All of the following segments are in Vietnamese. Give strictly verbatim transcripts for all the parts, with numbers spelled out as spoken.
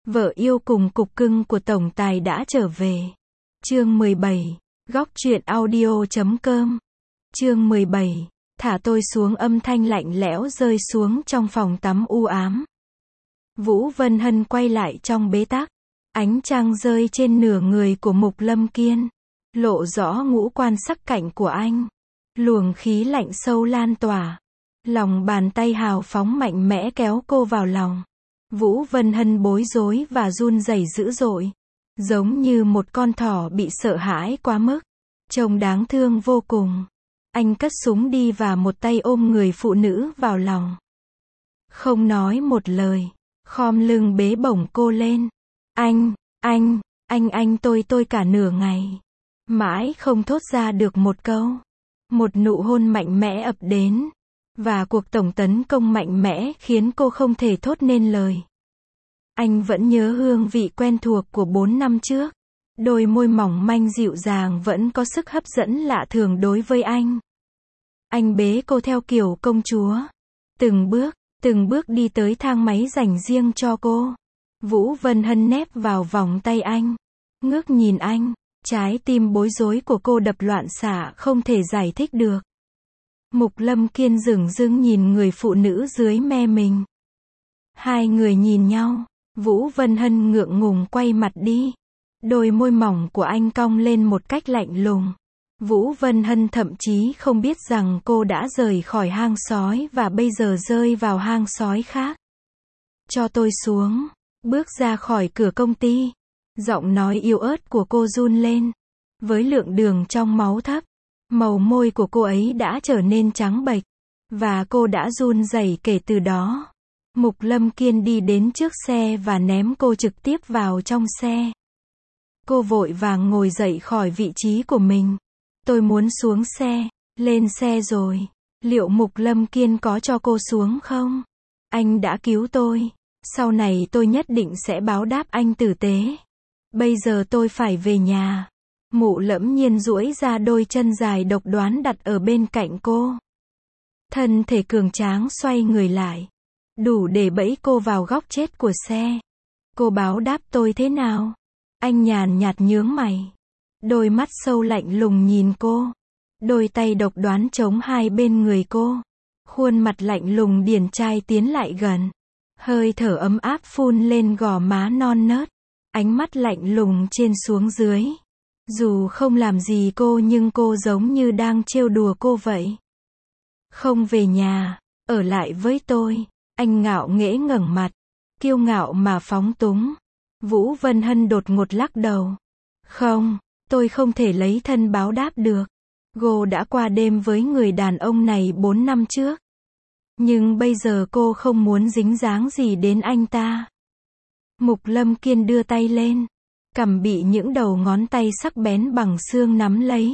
Vợ yêu cùng cục cưng của tổng tài đã trở về. Chương mười bảy. Góc truyện audio chấm com. Chương mười bảy. Thả tôi xuống, âm thanh lạnh lẽo rơi xuống trong phòng tắm u ám. Vũ Vân Hân quay lại trong bế tắc. Ánh trăng rơi trên nửa người của Mục Lâm Kiên, lộ rõ ngũ quan sắc cạnh của anh. Luồng khí lạnh sâu lan tỏa. Lòng bàn tay hào phóng mạnh mẽ kéo cô vào lòng. Vũ Vân Hân bối rối và run rẩy dữ dội, giống như một con thỏ bị sợ hãi quá mức. Trông đáng thương vô cùng. Anh cất súng đi và một tay ôm người phụ nữ vào lòng. Không nói một lời, khom lưng bế bổng cô lên. Anh, anh, anh anh tôi tôi cả nửa ngày. Mãi không thốt ra được một câu. Một nụ hôn mạnh mẽ ập đến. Và cuộc tổng tấn công mạnh mẽ khiến cô không thể thốt nên lời. Anh vẫn nhớ hương vị quen thuộc của bốn năm trước. Đôi môi mỏng manh dịu dàng vẫn có sức hấp dẫn lạ thường đối với anh. Anh bế cô theo kiểu công chúa. Từng bước, từng bước đi tới thang máy dành riêng cho cô. Vũ Vân Hân nép vào vòng tay anh. Ngước nhìn anh, trái tim bối rối của cô đập loạn xạ không thể giải thích được. Mục Lâm Kiên dửng dưng nhìn người phụ nữ dưới me mình. Hai người nhìn nhau, Vũ Vân Hân ngượng ngùng quay mặt đi. Đôi môi mỏng của anh cong lên một cách lạnh lùng. Vũ Vân Hân thậm chí không biết rằng cô đã rời khỏi hang sói và bây giờ rơi vào hang sói khác. Cho tôi xuống. Bước ra khỏi cửa công ty. Giọng nói yếu ớt của cô run lên. Với lượng đường trong máu thấp, màu môi của cô ấy đã trở nên trắng bệch. Và cô đã run rẩy kể từ đó. Mục Lâm Kiên đi đến trước xe và ném cô trực tiếp vào trong xe. Cô vội vàng ngồi dậy khỏi vị trí của mình. Tôi muốn xuống xe. Lên xe rồi. Liệu Mục Lâm Kiên có cho cô xuống không? Anh đã cứu tôi. Sau này tôi nhất định sẽ báo đáp anh tử tế. Bây giờ tôi phải về nhà. Mụ Lẫm Nhiên duỗi ra đôi chân dài độc đoán đặt ở bên cạnh cô. Thân thể cường tráng xoay người lại. Đủ để bẫy cô vào góc chết của xe. Cô báo đáp tôi thế nào? Anh nhàn nhạt nhướng mày. Đôi mắt sâu lạnh lùng nhìn cô. Đôi tay độc đoán chống hai bên người cô. Khuôn mặt lạnh lùng điển trai tiến lại gần. Hơi thở ấm áp phun lên gò má non nớt. Ánh mắt lạnh lùng trên xuống dưới. Dù không làm gì cô nhưng cô giống như đang trêu đùa cô vậy. Không về nhà, ở lại với tôi. Anh ngạo nghễ ngẩng mặt. Kiêu ngạo mà phóng túng. Vũ Vân Hân đột ngột lắc đầu. Không, tôi không thể lấy thân báo đáp được. Cô đã qua đêm với người đàn ông này bốn năm trước. Nhưng bây giờ cô không muốn dính dáng gì đến anh ta. Mục Lâm Kiên đưa tay lên. Cằm bị những đầu ngón tay sắc bén bằng xương nắm lấy.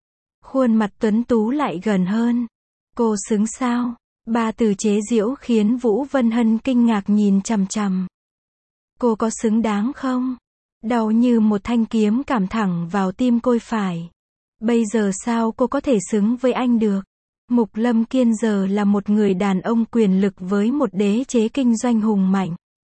Khuôn mặt tuấn tú lại gần hơn. Cô xứng sao? Ba từ chế giễu khiến Vũ Vân Hân kinh ngạc nhìn chằm chằm. Cô có xứng đáng không? Đau như một thanh kiếm cảm thẳng vào tim cô phải. Bây giờ sao cô có thể xứng với anh được? Mục Lâm Kiên giờ là một người đàn ông quyền lực với một đế chế kinh doanh hùng mạnh.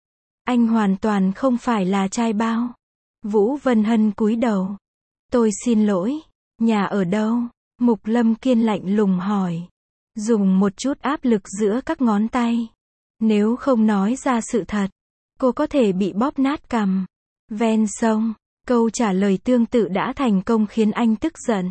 Anh hoàn toàn không phải là trai bao. Vũ Vân Hân cúi đầu. Tôi xin lỗi. Nhà ở đâu? Mục Lâm Kiên lạnh lùng hỏi. Dùng một chút áp lực giữa các ngón tay. Nếu không nói ra sự thật, cô có thể bị bóp nát cằm. Ven sông. Câu trả lời tương tự đã thành công khiến anh tức giận.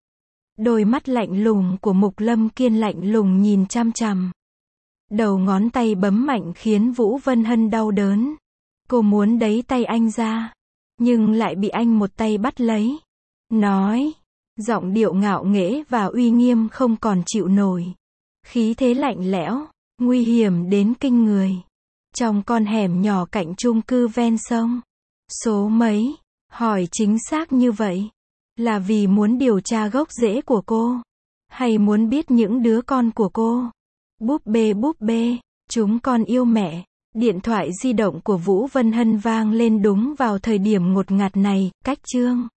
Đôi mắt lạnh lùng của Mục Lâm Kiên lạnh lùng nhìn chăm chăm. Đầu ngón tay bấm mạnh khiến Vũ Vân Hân đau đớn. Cô muốn đẩy tay anh ra, nhưng lại bị anh một tay bắt lấy. Nói, giọng điệu ngạo nghễ và uy nghiêm không còn chịu nổi. Khí thế lạnh lẽo, nguy hiểm đến kinh người. Trong con hẻm nhỏ cạnh chung cư ven sông. Số mấy? Hỏi chính xác như vậy. Là vì muốn điều tra gốc rễ của cô? Hay muốn biết những đứa con của cô? Búp bê búp bê, chúng con yêu mẹ. Điện thoại di động của Vũ Vân Hân vang lên đúng vào thời điểm ngột ngạt này. Cách chương